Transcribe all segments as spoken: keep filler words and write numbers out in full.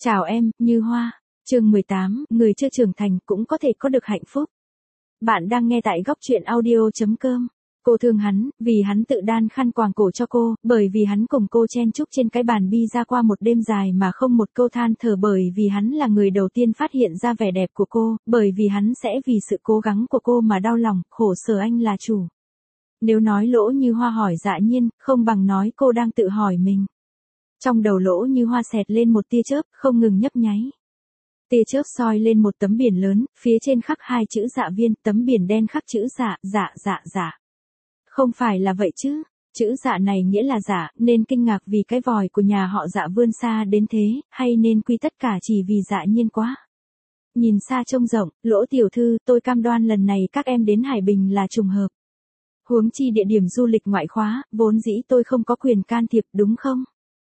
Chào em, Như Hoa. Chương mười tám, người chưa trưởng thành cũng có thể có được hạnh phúc. Bạn đang nghe tại góc truyện audio chấm com. Cô thương hắn, vì hắn tự đan khăn quàng cổ cho cô, bởi vì hắn cùng cô chen chúc trên cái bàn pizza qua một đêm dài mà không một câu than thở, bởi vì hắn là người đầu tiên phát hiện ra vẻ đẹp của cô, bởi vì hắn sẽ vì sự cố gắng của cô mà đau lòng, khổ sở anh là chủ. Nếu nói Lỗ Như Hoa hỏi Dạ Nhiên, không bằng nói cô đang tự hỏi mình. Trong đầu Lỗ Như Hoa xẹt lên một tia chớp, không ngừng nhấp nháy. Tia chớp soi lên một tấm biển lớn, phía trên khắc hai chữ Dạ Viên, tấm biển đen khắc chữ Dạ, dạ, dạ, dạ. Không phải là vậy chứ, chữ Dạ này nghĩa là Dạ, nên kinh ngạc vì cái vòi của nhà họ Dạ vươn xa đến thế, hay nên quy tất cả chỉ vì Dạ Nhiên quá. Nhìn xa trông rộng, Lỗ tiểu thư, tôi cam đoan lần này các em đến Hải Bình là trùng hợp. Huống chi địa điểm du lịch ngoại khóa, vốn dĩ tôi không có quyền can thiệp, đúng không?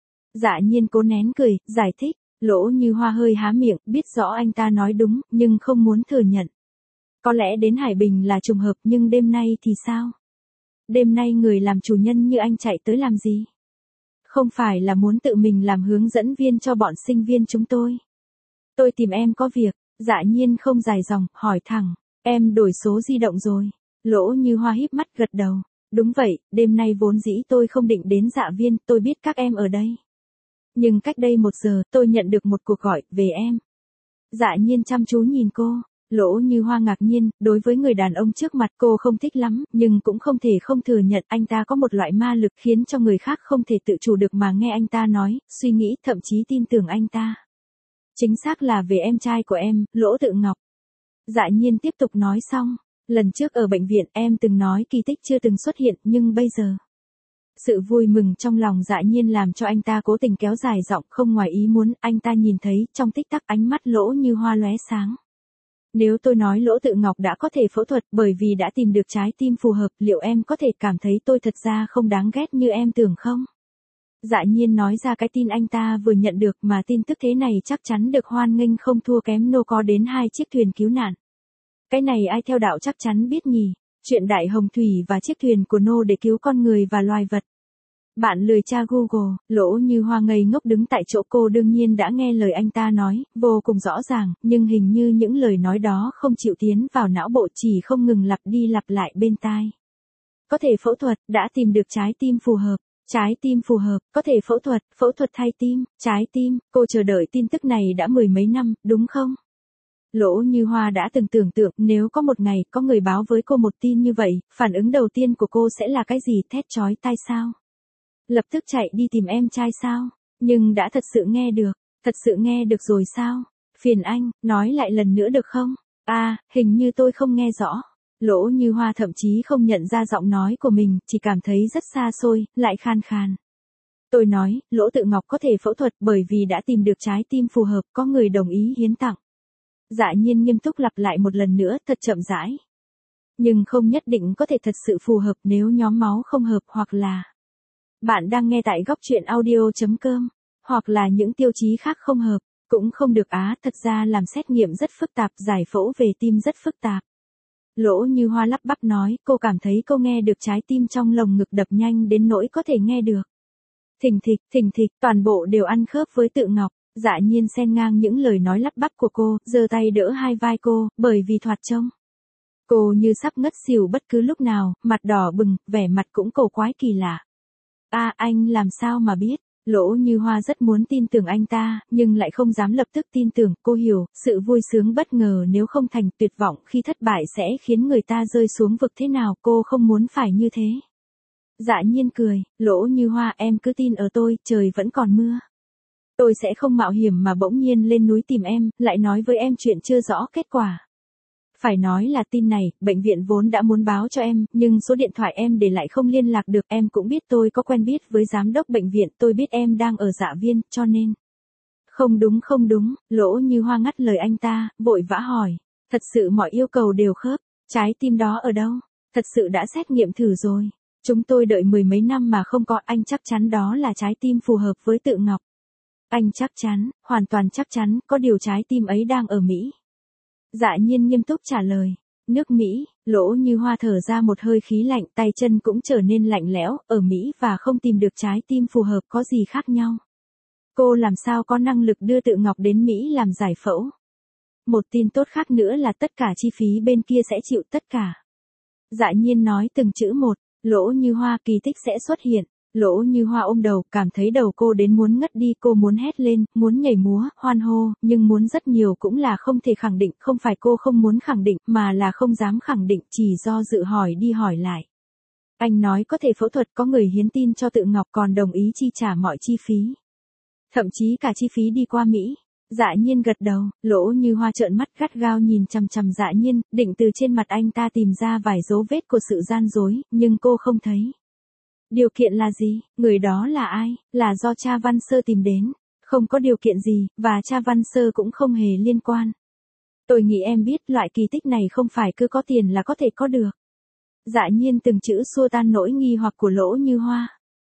Dạ Nhiên cố nén cười, giải thích. Lỗ Như Hoa hơi há miệng, biết rõ anh ta nói đúng, nhưng không muốn thừa nhận. Có lẽ đến Hải Bình là trùng hợp, nhưng đêm nay thì sao? Đêm nay người làm chủ nhân như anh chạy tới làm gì? Không phải là muốn tự mình làm hướng dẫn viên cho bọn sinh viên chúng tôi. Tôi tìm em có việc. Dạ Nhiên không dài dòng, hỏi thẳng. Em đổi số di động rồi. Lỗ Như Hoa híp mắt gật đầu. Đúng vậy, đêm nay vốn dĩ tôi không định đến Dạ Viên, tôi biết các em ở đây. Nhưng cách đây một giờ, tôi nhận được một cuộc gọi về em. Dạ Nhiên chăm chú nhìn cô. Lỗ Như Hoa ngạc nhiên, đối với người đàn ông trước mặt cô không thích lắm, nhưng cũng không thể không thừa nhận anh ta có một loại ma lực khiến cho người khác không thể tự chủ được mà nghe anh ta nói, suy nghĩ, thậm chí tin tưởng anh ta. Chính xác là về em trai của em, Lỗ Tự Ngọc. Dạ Nhiên tiếp tục nói xong. Lần trước ở bệnh viện em từng nói kỳ tích chưa từng xuất hiện, nhưng bây giờ. Sự vui mừng trong lòng Dạ Nhiên làm cho anh ta cố tình kéo dài giọng, không ngoài ý muốn, anh ta nhìn thấy, trong tích tắc ánh mắt Lỗ Như Hoa lóe sáng. Nếu tôi nói Lỗ Tự Ngọc đã có thể phẫu thuật bởi vì đã tìm được trái tim phù hợp, liệu em có thể cảm thấy tôi thật ra không đáng ghét như em tưởng không? Dạ Nhiên nói ra cái tin anh ta vừa nhận được, mà tin tức thế này chắc chắn được hoan nghênh không thua kém Nô có đến hai chiếc thuyền cứu nạn. Cái này ai theo đạo chắc chắn biết nhỉ, chuyện Đại Hồng Thủy và chiếc thuyền của Nô để cứu con người và loài vật. Bạn lười tra Google. Lỗ Như Hoa ngây ngốc đứng tại chỗ, cô đương nhiên đã nghe lời anh ta nói, vô cùng rõ ràng, nhưng hình như những lời nói đó không chịu tiến vào não bộ, chỉ không ngừng lặp đi lặp lại bên tai. Có thể phẫu thuật, đã tìm được trái tim phù hợp. Trái tim phù hợp, có thể phẫu thuật, phẫu thuật thay tim, trái tim, cô chờ đợi tin tức này đã mười mấy năm, đúng không? Lỗ Như Hoa đã từng tưởng tượng nếu có một ngày có người báo với cô một tin như vậy, phản ứng đầu tiên của cô sẽ là cái gì, thét chói tai sao? Lập tức chạy đi tìm em trai sao? Nhưng đã thật sự nghe được, thật sự nghe được rồi sao? Phiền anh, nói lại lần nữa được không? À, hình như tôi không nghe rõ. Lỗ Như Hoa thậm chí không nhận ra giọng nói của mình, chỉ cảm thấy rất xa xôi, lại khan khan. Tôi nói, Lỗ Tự Ngọc có thể phẫu thuật bởi vì đã tìm được trái tim phù hợp, có người đồng ý hiến tặng. Dạ Nhiên nghiêm túc lặp lại một lần nữa, thật chậm rãi. Nhưng không nhất định có thể thật sự phù hợp nếu nhóm máu không hợp, hoặc là... Bạn đang nghe tại góc truyện audio chấm com, hoặc là những tiêu chí khác không hợp, cũng không được á, thật ra làm xét nghiệm rất phức tạp, giải phẫu về tim rất phức tạp. Lỗ Như Hoa lắp bắp nói, cô cảm thấy cô nghe được trái tim trong lồng ngực đập nhanh đến nỗi có thể nghe được. Thình thịch, thình thịch, toàn bộ đều ăn khớp với Tự Ngọc. Dạ Nhiên xen ngang những lời nói lắp bắp của cô, giơ tay đỡ hai vai cô, bởi vì thoạt trông. Cô như sắp ngất xỉu bất cứ lúc nào, mặt đỏ bừng, vẻ mặt cũng cổ quái kỳ lạ. À, anh làm sao mà biết? Lỗ Như Hoa rất muốn tin tưởng anh ta, nhưng lại không dám lập tức tin tưởng, cô hiểu, sự vui sướng bất ngờ nếu không thành, tuyệt vọng khi thất bại sẽ khiến người ta rơi xuống vực thế nào, cô không muốn phải như thế. Dạ Nhiên cười, Lỗ Như Hoa, em cứ tin ở tôi, trời vẫn còn mưa. Tôi sẽ không mạo hiểm mà bỗng nhiên lên núi tìm em, lại nói với em chuyện chưa rõ kết quả. Phải nói là tin này, bệnh viện vốn đã muốn báo cho em, nhưng số điện thoại em để lại không liên lạc được, em cũng biết tôi có quen biết với giám đốc bệnh viện, tôi biết em đang ở Dạ Viên, cho nên. Không đúng không đúng, Lỗ Như Hoa ngắt lời anh ta, vội vã hỏi. Thật sự mọi yêu cầu đều khớp, trái tim đó ở đâu? Thật sự đã xét nghiệm thử rồi. Chúng tôi đợi mười mấy năm mà không có, anh chắc chắn đó là trái tim phù hợp với Tự Ngọc. Anh chắc chắn, hoàn toàn chắc chắn, có điều trái tim ấy đang ở Mỹ. Dạ Nhiên nghiêm túc trả lời. Nước Mỹ. Lỗ Như Hoa thở ra một hơi khí lạnh, tay chân cũng trở nên lạnh lẽo, ở Mỹ và không tìm được trái tim phù hợp có gì khác nhau. Cô làm sao có năng lực đưa Tự Ngọc đến Mỹ làm giải phẫu. Một tin tốt khác nữa là tất cả chi phí bên kia sẽ chịu tất cả. Dạ Nhiên nói từng chữ một, Lỗ Như Hoa kỳ tích sẽ xuất hiện. Lỗ Như Hoa ôm đầu, cảm thấy đầu cô đến muốn ngất đi, cô muốn hét lên, muốn nhảy múa, hoan hô, nhưng muốn rất nhiều cũng là không thể khẳng định, không phải cô không muốn khẳng định, mà là không dám khẳng định, chỉ do dự hỏi đi hỏi lại. Anh nói có thể phẫu thuật, có người hiến tin cho Tự Ngọc, còn đồng ý chi trả mọi chi phí. Thậm chí cả chi phí đi qua Mỹ. Dạ Nhiên gật đầu, Lỗ Như Hoa trợn mắt gắt gao nhìn chằm chằm Dạ Nhiên, định từ trên mặt anh ta tìm ra vài dấu vết của sự gian dối, nhưng cô không thấy. Điều kiện là gì? Người đó là ai? Là do cha Văn Sơ tìm đến. Không có điều kiện gì, và cha Văn Sơ cũng không hề liên quan. Tôi nghĩ em biết loại kỳ tích này không phải cứ có tiền là có thể có được. Dạ Nhiên từng chữ xua tan nỗi nghi hoặc của Lỗ Như Hoa.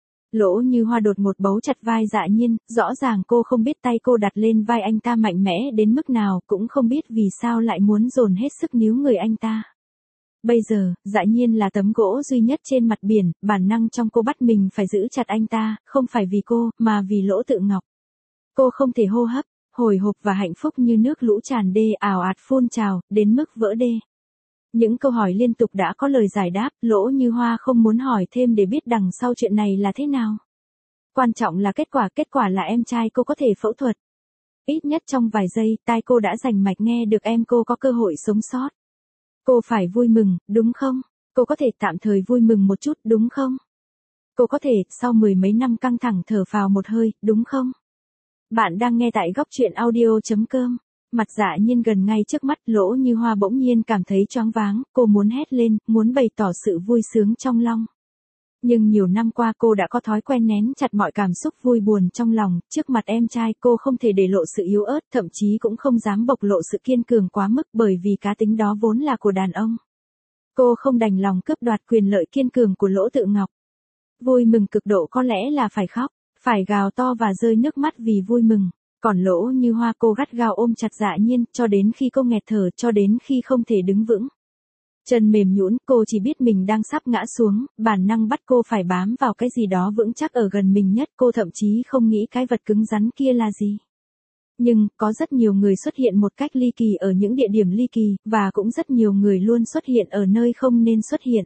Lỗ Như Hoa đột một bấu chặt vai Dạ Nhiên, rõ ràng cô không biết tay cô đặt lên vai anh ta mạnh mẽ đến mức nào, cũng không biết vì sao lại muốn dồn hết sức níu người anh ta. Bây giờ, Dạ Nhiên là tấm gỗ duy nhất trên mặt biển, bản năng trong cô bắt mình phải giữ chặt anh ta, không phải vì cô, mà vì Lỗ Tự Ngọc. Cô không thể hô hấp, hồi hộp và hạnh phúc như nước lũ tràn đê ào ạt phun trào, đến mức vỡ đê. Những câu hỏi liên tục đã có lời giải đáp, Lỗ Như Hoa không muốn hỏi thêm để biết đằng sau chuyện này là thế nào. Quan trọng là kết quả, kết quả là em trai cô có thể phẫu thuật. Ít nhất trong vài giây, tai cô đã rành mạch nghe được em cô có cơ hội sống sót. Cô phải vui mừng, đúng không? Cô có thể tạm thời vui mừng một chút, đúng không? Cô có thể, sau mười mấy năm căng thẳng thở phào một hơi, đúng không? Bạn đang nghe tại góc truyện audio chấm com. Mặt Dạ Nhiên gần ngay trước mắt, Lỗ Như Hoa bỗng nhiên cảm thấy choáng váng, cô muốn hét lên, muốn bày tỏ sự vui sướng trong lòng. Nhưng nhiều năm qua cô đã có thói quen nén chặt mọi cảm xúc vui buồn trong lòng, trước mặt em trai cô không thể để lộ sự yếu ớt, thậm chí cũng không dám bộc lộ sự kiên cường quá mức bởi vì cá tính đó vốn là của đàn ông. Cô không đành lòng cướp đoạt quyền lợi kiên cường của Lỗ Tự Ngọc. Vui mừng cực độ có lẽ là phải khóc, phải gào to và rơi nước mắt vì vui mừng. Còn Lỗ Như Hoa cô gắt gao ôm chặt Dạ Nhiên, cho đến khi cô nghẹt thở, cho đến khi không thể đứng vững. Chân mềm nhũn, cô chỉ biết mình đang sắp ngã xuống, bản năng bắt cô phải bám vào cái gì đó vững chắc ở gần mình nhất, cô thậm chí không nghĩ cái vật cứng rắn kia là gì. Nhưng, có rất nhiều người xuất hiện một cách ly kỳ ở những địa điểm ly kỳ, và cũng rất nhiều người luôn xuất hiện ở nơi không nên xuất hiện.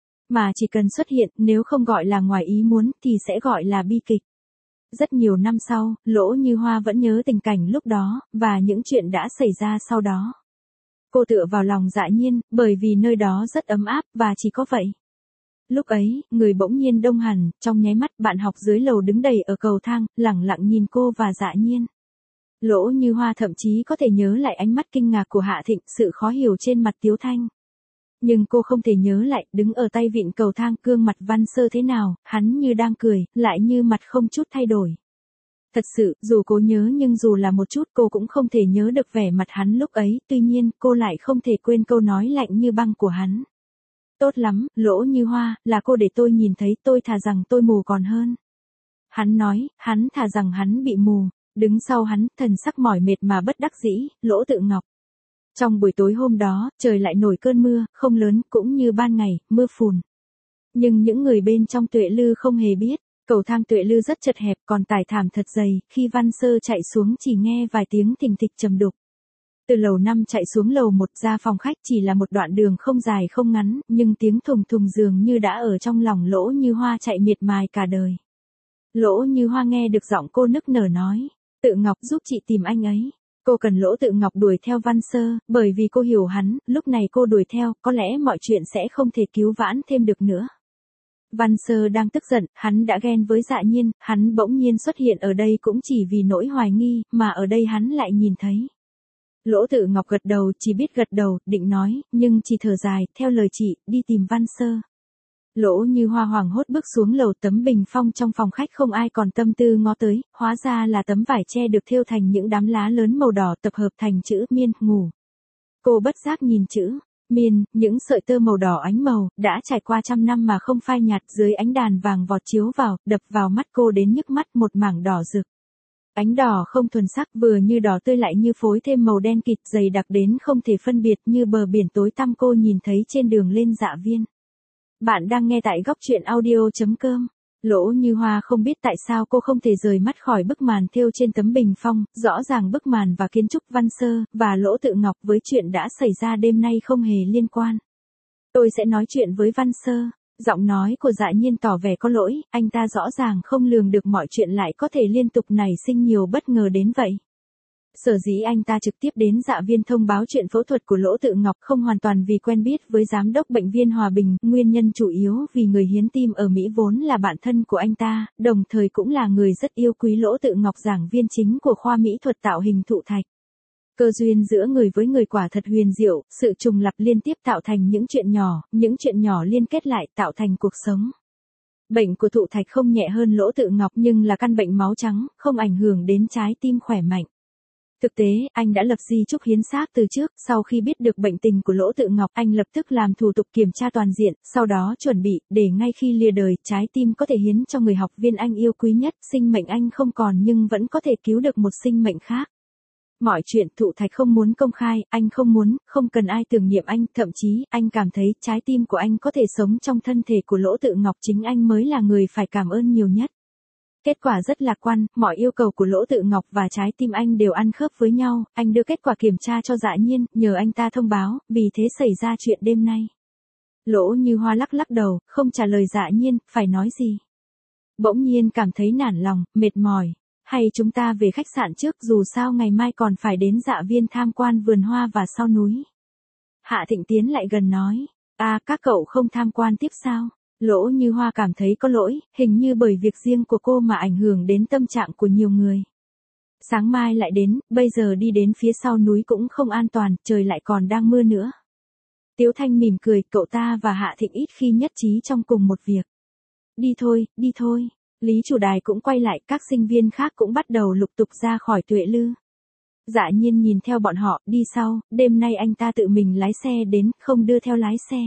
Mà chỉ cần xuất hiện, nếu không gọi là ngoài ý muốn, thì sẽ gọi là bi kịch. Rất nhiều năm sau, Lỗ Như Hoa vẫn nhớ tình cảnh lúc đó, và những chuyện đã xảy ra sau đó. Cô tựa vào lòng Dạ Nhiên, bởi vì nơi đó rất ấm áp, và chỉ có vậy. Lúc ấy, người bỗng nhiên đông hẳn, trong nháy mắt bạn học dưới lầu đứng đầy ở cầu thang, lẳng lặng nhìn cô và Dạ Nhiên. Lỗ Như Hoa thậm chí có thể nhớ lại ánh mắt kinh ngạc của Hạ Thịnh, sự khó hiểu trên mặt Tiếu Thanh. Nhưng cô không thể nhớ lại, đứng ở tay vịn cầu thang, gương mặt Văn Sơ thế nào, hắn như đang cười, lại như mặt không chút thay đổi. Thật sự, dù cố nhớ nhưng dù là một chút cô cũng không thể nhớ được vẻ mặt hắn lúc ấy, tuy nhiên, cô lại không thể quên câu nói lạnh như băng của hắn. Tốt lắm, Lỗ Như Hoa, là cô để tôi nhìn thấy, tôi thà rằng tôi mù còn hơn. Hắn nói, hắn thà rằng hắn bị mù, đứng sau hắn, thần sắc mỏi mệt mà bất đắc dĩ, Lỗ Tự Ngọc. Trong buổi tối hôm đó, trời lại nổi cơn mưa, không lớn, cũng như ban ngày, mưa phùn. Nhưng những người bên trong Tuệ Lư không hề biết, cầu thang Tuệ Lư rất chật hẹp, còn tải thảm thật dày, khi Văn Sơ chạy xuống chỉ nghe vài tiếng thình thịch trầm đục. Từ lầu năm chạy xuống lầu một ra phòng khách chỉ là một đoạn đường không dài không ngắn, nhưng tiếng thùng thùng dường như đã ở trong lòng Lỗ Như Hoa chạy miệt mài cả đời. Lỗ Như Hoa nghe được giọng cô nức nở nói, Tự Ngọc giúp chị tìm anh ấy. Cô cần Lỗ Tự Ngọc đuổi theo Văn Sơ, bởi vì cô hiểu hắn, lúc này cô đuổi theo, có lẽ mọi chuyện sẽ không thể cứu vãn thêm được nữa. Văn Sơ đang tức giận, hắn đã ghen với Dạ Nhiên, hắn bỗng nhiên xuất hiện ở đây cũng chỉ vì nỗi hoài nghi, mà ở đây hắn lại nhìn thấy. Lỗ Tự Ngọc gật đầu, chỉ biết gật đầu, định nói, nhưng chỉ thở dài, theo lời chị, đi tìm Văn Sơ. Lỗ Như Hoa hoảng hốt bước xuống lầu, tấm bình phong trong phòng khách không ai còn tâm tư ngó tới, hóa ra là tấm vải che được thêu thành những đám lá lớn màu đỏ tập hợp thành chữ miên, ngủ. Cô bất giác nhìn chữ miên, những sợi tơ màu đỏ ánh màu, đã trải qua trăm năm mà không phai nhạt, dưới ánh đàn vàng vọt chiếu vào, đập vào mắt cô đến nhức mắt, một mảng đỏ rực. Ánh đỏ không thuần sắc, vừa như đỏ tươi lại như phối thêm màu đen kịt dày đặc đến không thể phân biệt, như bờ biển tối tăm cô nhìn thấy trên đường lên Dạ Viên. Bạn đang nghe tại góc truyện audio chấm com. Lỗ Như Hoa không biết tại sao cô không thể rời mắt khỏi bức màn thêu trên tấm bình phong, rõ ràng bức màn và kiến trúc Văn Sơ, và Lỗ Tự Ngọc với chuyện đã xảy ra đêm nay không hề liên quan. Tôi sẽ nói chuyện với Văn Sơ. Giọng nói của Dạ Nhiên tỏ vẻ có lỗi, anh ta rõ ràng không lường được mọi chuyện lại có thể liên tục nảy sinh nhiều bất ngờ đến vậy. Sở dĩ anh ta trực tiếp đến Dạ Viên thông báo chuyện phẫu thuật của Lỗ Tự Ngọc không hoàn toàn vì quen biết với giám đốc bệnh viện Hòa Bình, nguyên nhân chủ yếu vì người hiến tim ở Mỹ vốn là bạn thân của anh ta, đồng thời cũng là người rất yêu quý Lỗ Tự Ngọc, giảng viên chính của khoa mỹ thuật tạo hình thụ thạch. Cơ duyên giữa người với người quả thật huyền diệu, sự trùng lặp liên tiếp tạo thành những chuyện nhỏ, những chuyện nhỏ liên kết lại tạo thành cuộc sống. Bệnh của thụ thạch không nhẹ hơn Lỗ Tự Ngọc nhưng là căn bệnh máu trắng, không ảnh hưởng đến trái tim khỏe mạnh. Thực tế, anh đã lập di chúc hiến xác từ trước, sau khi biết được bệnh tình của Lỗ Tự Ngọc, anh lập tức làm thủ tục kiểm tra toàn diện, sau đó chuẩn bị, để ngay khi lìa đời, trái tim có thể hiến cho người học viên anh yêu quý nhất, sinh mệnh anh không còn nhưng vẫn có thể cứu được một sinh mệnh khác. Mọi chuyện thụ thạch không muốn công khai, anh không muốn, không cần ai tưởng niệm anh, thậm chí, anh cảm thấy trái tim của anh có thể sống trong thân thể của Lỗ Tự Ngọc, chính anh mới là người phải cảm ơn nhiều nhất. Kết quả rất lạc quan, mọi yêu cầu của Lỗ Tự Ngọc và trái tim anh đều ăn khớp với nhau, anh đưa kết quả kiểm tra cho Dạ Nhiên, nhờ anh ta thông báo, vì thế xảy ra chuyện đêm nay. Lỗ Như Hoa lắc lắc đầu, không trả lời Dạ Nhiên, phải nói gì. Bỗng nhiên cảm thấy nản lòng, mệt mỏi. Hay chúng ta về khách sạn trước, dù sao ngày mai còn phải đến Dạ Viên tham quan vườn hoa và sau núi. Hạ Thịnh tiến lại gần nói, à các cậu không tham quan tiếp sao? Lỗ Như Hoa cảm thấy có lỗi, hình như bởi việc riêng của cô mà ảnh hưởng đến tâm trạng của nhiều người. Sáng mai lại đến, bây giờ đi đến phía sau núi cũng không an toàn, trời lại còn đang mưa nữa. Tiếu Thanh mỉm cười, cậu ta và Hạ Thịnh ít khi nhất trí trong cùng một việc. Đi thôi, đi thôi. Lý chủ đài cũng quay lại, các sinh viên khác cũng bắt đầu lục tục ra khỏi Tuệ Lư. Dạ Nhiên nhìn theo bọn họ, đi sau, đêm nay anh ta tự mình lái xe đến, không đưa theo lái xe.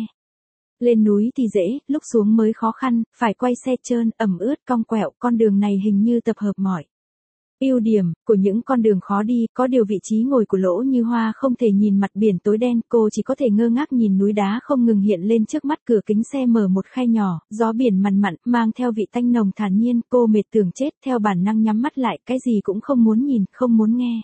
Lên núi thì dễ, lúc xuống mới khó khăn, phải quay xe trơn, ẩm ướt, cong quẹo, con đường này hình như tập hợp mọi ưu điểm của những con đường khó đi, có điều vị trí ngồi của Lỗ Như Hoa không thể nhìn mặt biển tối đen, cô chỉ có thể ngơ ngác nhìn núi đá không ngừng hiện lên trước mắt, cửa kính xe mở một khe nhỏ, gió biển mằn mặn, mang theo vị tanh nồng thản nhiên, cô mệt tưởng chết, theo bản năng nhắm mắt lại, cái gì cũng không muốn nhìn, không muốn nghe.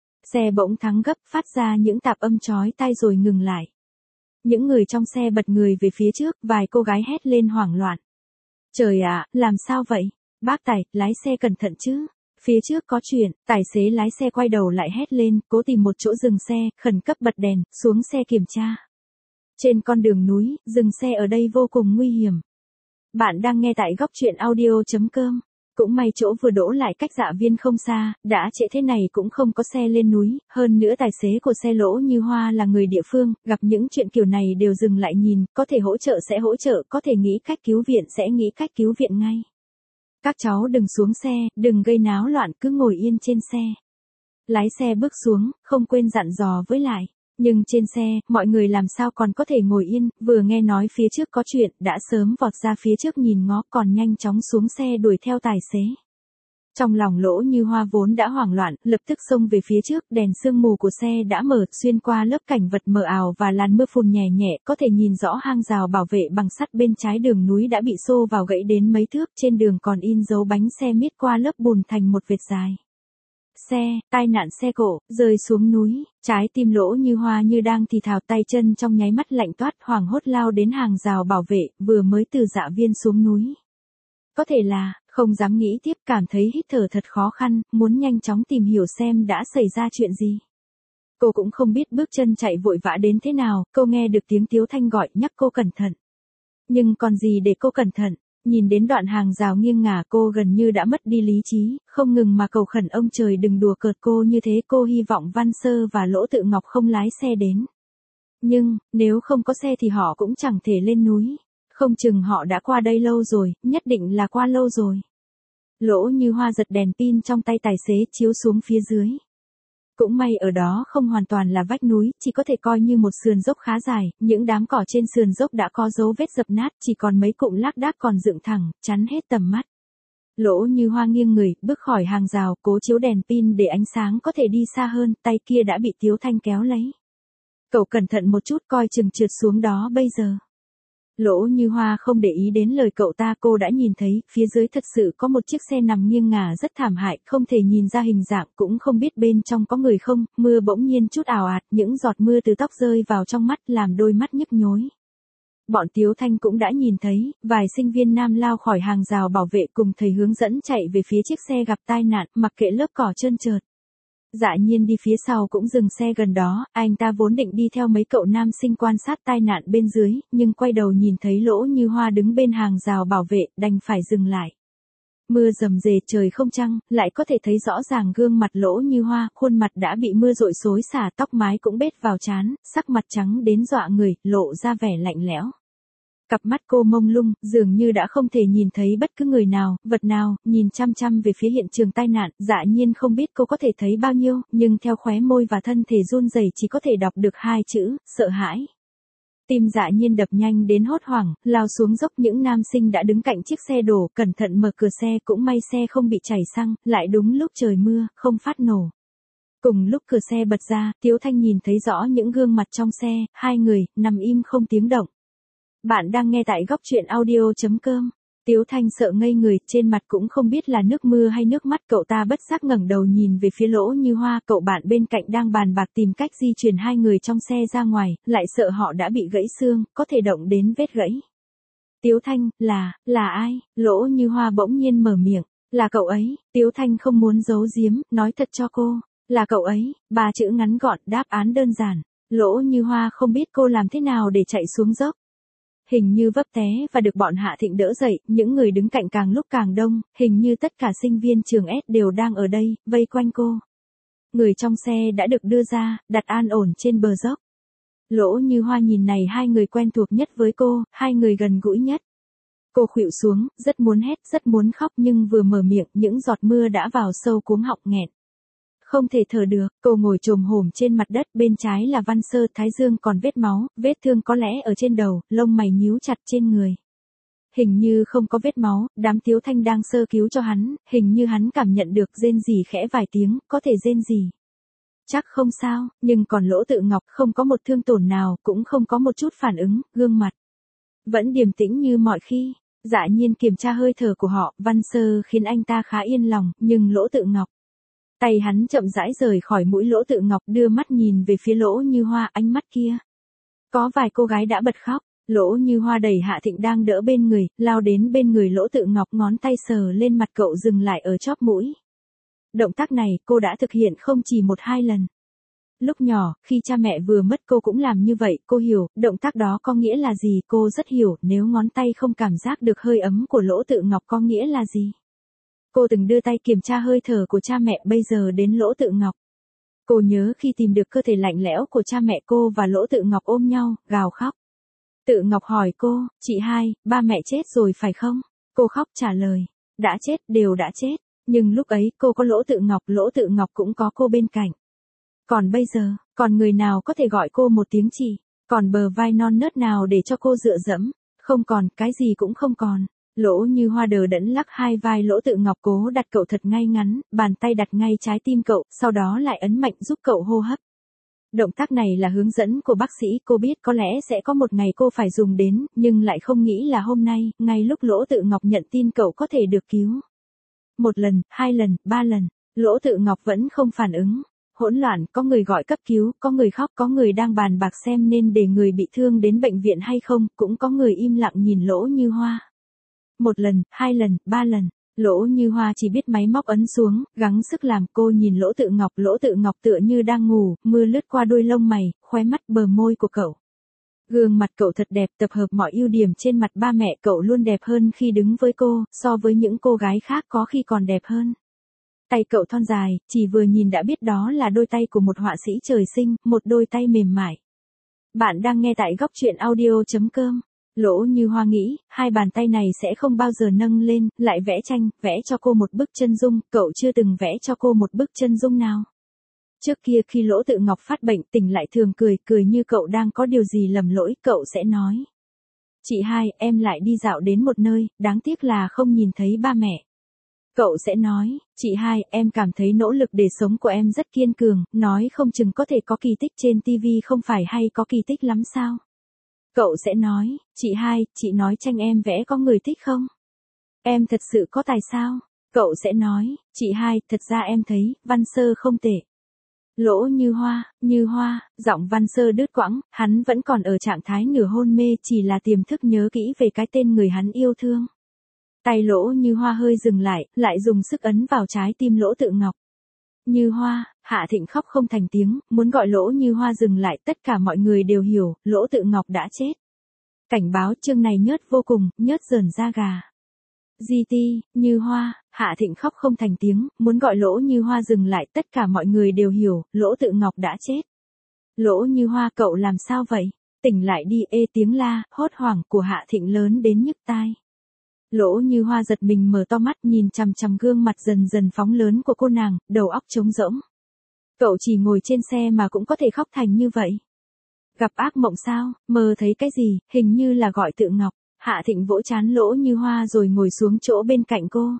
Xe bỗng thắng gấp, phát ra những tạp âm chói tai rồi ngừng lại. Những người trong xe bật người về phía trước, vài cô gái hét lên hoảng loạn. Trời ạ, làm sao vậy? Bác tài, lái xe cẩn thận chứ. Phía trước có chuyện, tài xế lái xe quay đầu lại hét lên, cố tìm một chỗ dừng xe, khẩn cấp bật đèn, xuống xe kiểm tra. Trên con đường núi, dừng xe ở đây vô cùng nguy hiểm. Bạn đang nghe tại góc truyện audio chấm com. Cũng may chỗ vừa đỗ lại cách Dạ Viên không xa, đã trễ thế này cũng không có xe lên núi, hơn nữa tài xế của xe Lỗ Như Hoa là người địa phương, gặp những chuyện kiểu này đều dừng lại nhìn, có thể hỗ trợ sẽ hỗ trợ, có thể nghĩ cách cứu viện sẽ nghĩ cách cứu viện ngay. Các cháu đừng xuống xe, đừng gây náo loạn, cứ ngồi yên trên xe. Lái xe bước xuống, không quên dặn dò với lại. Nhưng trên xe, mọi người làm sao còn có thể ngồi yên, vừa nghe nói phía trước có chuyện, đã sớm vọt ra phía trước nhìn ngó, còn nhanh chóng xuống xe đuổi theo tài xế. Trong lòng Lỗ Như Hoa vốn đã hoảng loạn, lập tức xông về phía trước, đèn sương mù của xe đã mở, xuyên qua lớp cảnh vật mờ ảo và làn mưa phùn nhẹ nhẹ, có thể nhìn rõ hang rào bảo vệ bằng sắt bên trái đường núi đã bị xô vào gãy đến mấy thước, trên đường còn in dấu bánh xe miết qua lớp bùn thành một vệt dài. Xe, tai nạn xe cộ, rơi xuống núi, trái tim Lỗ Như Hoa như đang thì thào, tay chân trong nháy mắt lạnh toát, hoảng hốt lao đến hàng rào bảo vệ, vừa mới từ Dạ Viên xuống núi. Có thể là, không dám nghĩ tiếp, cảm thấy hít thở thật khó khăn, muốn nhanh chóng tìm hiểu xem đã xảy ra chuyện gì. Cô cũng không biết bước chân chạy vội vã đến thế nào, cô nghe được tiếng Tiếu Thanh gọi nhắc cô cẩn thận. Nhưng còn gì để cô cẩn thận? Nhìn đến đoạn hàng rào nghiêng ngả cô gần như đã mất đi lý trí, không ngừng mà cầu khẩn ông trời đừng đùa cợt cô như thế, cô hy vọng Văn Sơ và Lỗ Tự Ngọc không lái xe đến. Nhưng, nếu không có xe thì họ cũng chẳng thể lên núi. Không chừng họ đã qua đây lâu rồi, nhất định là qua lâu rồi. Lỗ Như Hoa giật đèn pin trong tay tài xế chiếu xuống phía dưới. Cũng may ở đó không hoàn toàn là vách núi, chỉ có thể coi như một sườn dốc khá dài, những đám cỏ trên sườn dốc đã có dấu vết dập nát, chỉ còn mấy cụm lác đác còn dựng thẳng, chắn hết tầm mắt. Lỗ Như Hoa nghiêng người, bước khỏi hàng rào, cố chiếu đèn pin để ánh sáng có thể đi xa hơn, tay kia đã bị Tiếu Thanh kéo lấy. Cậu cẩn thận một chút, coi chừng trượt xuống đó bây giờ. Lỗ Như Hoa không để ý đến lời cậu ta, cô đã nhìn thấy, phía dưới thật sự có một chiếc xe nằm nghiêng ngả rất thảm hại, không thể nhìn ra hình dạng, cũng không biết bên trong có người không, mưa bỗng nhiên chút ào ạt, những giọt mưa từ tóc rơi vào trong mắt làm đôi mắt nhức nhối. Bọn Tiếu Thanh cũng đã nhìn thấy, vài sinh viên nam lao khỏi hàng rào bảo vệ cùng thầy hướng dẫn chạy về phía chiếc xe gặp tai nạn, mặc kệ lớp cỏ trơn trượt. Dạ Nhiên đi phía sau cũng dừng xe gần đó, anh ta vốn định đi theo mấy cậu nam sinh quan sát tai nạn bên dưới, nhưng quay đầu nhìn thấy Lỗ Như Hoa đứng bên hàng rào bảo vệ, đành phải dừng lại. Mưa rầm rề trời không trăng, lại có thể thấy rõ ràng gương mặt Lỗ Như Hoa, khuôn mặt đã bị mưa dội xối xả, tóc mái cũng bết vào trán, sắc mặt trắng đến dọa người, lộ ra vẻ lạnh lẽo. Cặp mắt cô mông lung, dường như đã không thể nhìn thấy bất cứ người nào, vật nào, nhìn chăm chăm về phía hiện trường tai nạn, Dạ Nhiên không biết cô có thể thấy bao nhiêu, nhưng theo khóe môi và thân thể run rẩy chỉ có thể đọc được hai chữ, sợ hãi. Tim Dạ Nhiên đập nhanh đến hốt hoảng, lao xuống dốc, những nam sinh đã đứng cạnh chiếc xe đổ, cẩn thận mở cửa xe, cũng may xe không bị chảy xăng, lại đúng lúc trời mưa, không phát nổ. Cùng lúc cửa xe bật ra, Tiếu Thanh nhìn thấy rõ những gương mặt trong xe, hai người, nằm im không tiếng động. Bạn đang nghe tại góc truyện audio chấm com. Tiếu Thanh sợ ngây người, trên mặt cũng không biết là nước mưa hay nước mắt, cậu ta bất giác ngẩng đầu nhìn về phía Lỗ Như Hoa, cậu bạn bên cạnh đang bàn bạc tìm cách di chuyển hai người trong xe ra ngoài, lại sợ họ đã bị gãy xương, có thể động đến vết gãy. Tiếu Thanh, là, là ai? Lỗ Như Hoa bỗng nhiên mở miệng, là cậu ấy. Tiếu Thanh không muốn giấu giếm, nói thật cho cô, là cậu ấy, ba chữ ngắn gọn, đáp án đơn giản. Lỗ Như Hoa không biết cô làm thế nào để chạy xuống dốc. Hình như vấp té và được bọn Hạ Thịnh đỡ dậy, những người đứng cạnh càng lúc càng đông, hình như tất cả sinh viên trường S đều đang ở đây, vây quanh cô. Người trong xe đã được đưa ra, đặt an ổn trên bờ dốc. Lỗ Như Hoa nhìn này hai người quen thuộc nhất với cô, hai người gần gũi nhất. Cô khuỵu xuống, rất muốn hét, rất muốn khóc nhưng vừa mở miệng, những giọt mưa đã vào sâu cuống họng nghẹn. Không thể thở được, cô ngồi chồm hổm trên mặt đất, bên trái là văn sơ, thái dương còn vết máu, vết thương có lẽ ở trên đầu, lông mày nhíu chặt trên người. Hình như không có vết máu, đám Tiếu Thanh đang sơ cứu cho hắn, hình như hắn cảm nhận được, rên rỉ khẽ vài tiếng, có thể rên rỉ. Chắc không sao, nhưng còn Lỗ Tự Ngọc không có một thương tổn nào, cũng không có một chút phản ứng, gương mặt vẫn điềm tĩnh như mọi khi. Dạ Nhiên kiểm tra hơi thở của họ, văn sơ khiến anh ta khá yên lòng, nhưng Lỗ Tự Ngọc. Tay hắn chậm rãi rời khỏi mũi Lỗ Tự Ngọc, đưa mắt nhìn về phía Lỗ Như Hoa, ánh mắt kia. Có vài cô gái đã bật khóc, Lỗ Như Hoa đẩy Hạ Thịnh đang đỡ bên người, lao đến bên người Lỗ Tự Ngọc, ngón tay sờ lên mặt cậu, dừng lại ở chóp mũi. Động tác này, cô đã thực hiện không chỉ một hai lần. Lúc nhỏ, khi cha mẹ vừa mất cô cũng làm như vậy, cô hiểu, động tác đó có nghĩa là gì, cô rất hiểu, nếu ngón tay không cảm giác được hơi ấm của Lỗ Tự Ngọc có nghĩa là gì. Cô từng đưa tay kiểm tra hơi thở của cha mẹ, bây giờ đến Lỗ Tự Ngọc. Cô nhớ khi tìm được cơ thể lạnh lẽo của cha mẹ, cô và Lỗ Tự Ngọc ôm nhau, gào khóc. Tự Ngọc hỏi cô, chị hai, ba mẹ chết rồi phải không? Cô khóc trả lời, đã chết, đều đã chết. Nhưng lúc ấy, cô có Lỗ Tự Ngọc, Lỗ Tự Ngọc cũng có cô bên cạnh. Còn bây giờ, còn người nào có thể gọi cô một tiếng chị? Còn bờ vai non nớt nào để cho cô dựa dẫm? Không còn, cái gì cũng không còn. Lỗ Như Hoa đờ đẫn lắc hai vai Lỗ Tự Ngọc, cố đặt cậu thật ngay ngắn, bàn tay đặt ngay trái tim cậu, sau đó lại ấn mạnh giúp cậu hô hấp. Động tác này là hướng dẫn của bác sĩ, cô biết có lẽ sẽ có một ngày cô phải dùng đến, nhưng lại không nghĩ là hôm nay, ngay lúc Lỗ Tự Ngọc nhận tin cậu có thể được cứu. Một lần, hai lần, ba lần, Lỗ Tự Ngọc vẫn không phản ứng. Hỗn loạn, có người gọi cấp cứu, có người khóc, có người đang bàn bạc xem nên để người bị thương đến bệnh viện hay không, cũng có người im lặng nhìn Lỗ Như Hoa. Một lần, hai lần, ba lần, Lỗ Như Hoa chỉ biết máy móc ấn xuống, gắng sức làm. Cô nhìn Lỗ Tự Ngọc, Lỗ Tự Ngọc tựa như đang ngủ, mưa lướt qua đôi lông mày, khóe mắt, bờ môi của cậu. Gương mặt cậu thật đẹp, tập hợp mọi ưu điểm trên mặt ba mẹ cậu luôn đẹp hơn khi đứng với cô, so với những cô gái khác có khi còn đẹp hơn. Tay cậu thon dài, chỉ vừa nhìn đã biết đó là đôi tay của một họa sĩ trời sinh, một đôi tay mềm mại. Bạn đang nghe tại góc truyện audio chấm com. Lỗ Như Hoa nghĩ, hai bàn tay này sẽ không bao giờ nâng lên, lại vẽ tranh, vẽ cho cô một bức chân dung, cậu chưa từng vẽ cho cô một bức chân dung nào. Trước kia khi Lỗ Tự Ngọc phát bệnh, tỉnh lại thường cười, cười như cậu đang có điều gì lầm lỗi, cậu sẽ nói. Chị hai, em lại đi dạo đến một nơi, đáng tiếc là không nhìn thấy ba mẹ. Cậu sẽ nói, chị hai, em cảm thấy nỗ lực để sống của em rất kiên cường, nói không chừng có thể có kỳ tích trên ti vi không phải hay có kỳ tích lắm sao. Cậu sẽ nói, chị hai, chị nói tranh em vẽ có người thích không? Em thật sự có tài sao? Cậu sẽ nói, chị hai, thật ra em thấy, Văn Sơ không tệ. Lỗ Như Hoa, Như Hoa, giọng Văn Sơ đứt quãng, hắn vẫn còn ở trạng thái nửa hôn mê, chỉ là tiềm thức nhớ kỹ về cái tên người hắn yêu thương. Tay Lỗ Như Hoa hơi dừng lại, lại dùng sức ấn vào trái tim Lỗ Tự Ngọc. Như Hoa, Hạ Thịnh khóc không thành tiếng, muốn gọi Lỗ Như Hoa dừng lại, tất cả mọi người đều hiểu, Lỗ Tự Ngọc đã chết. Cảnh báo chương này nhớt vô cùng, nhớt rờn da gà. Di ti, Như Hoa, Hạ Thịnh khóc không thành tiếng, muốn gọi Lỗ Như Hoa dừng lại, tất cả mọi người đều hiểu, Lỗ Tự Ngọc đã chết. Lỗ Như Hoa, cậu làm sao vậy? Tỉnh lại đi, ê tiếng la, hốt hoảng của Hạ Thịnh lớn đến nhức tai. Lỗ Như Hoa giật mình mở to mắt nhìn chằm chằm gương mặt dần dần phóng lớn của cô nàng, đầu óc trống rỗng. Cậu chỉ ngồi trên xe mà cũng có thể khóc thành như vậy. Gặp ác mộng sao, mơ thấy cái gì, hình như là gọi Tự Ngọc. Hạ Thịnh vỗ trán Lỗ Như Hoa rồi ngồi xuống chỗ bên cạnh cô.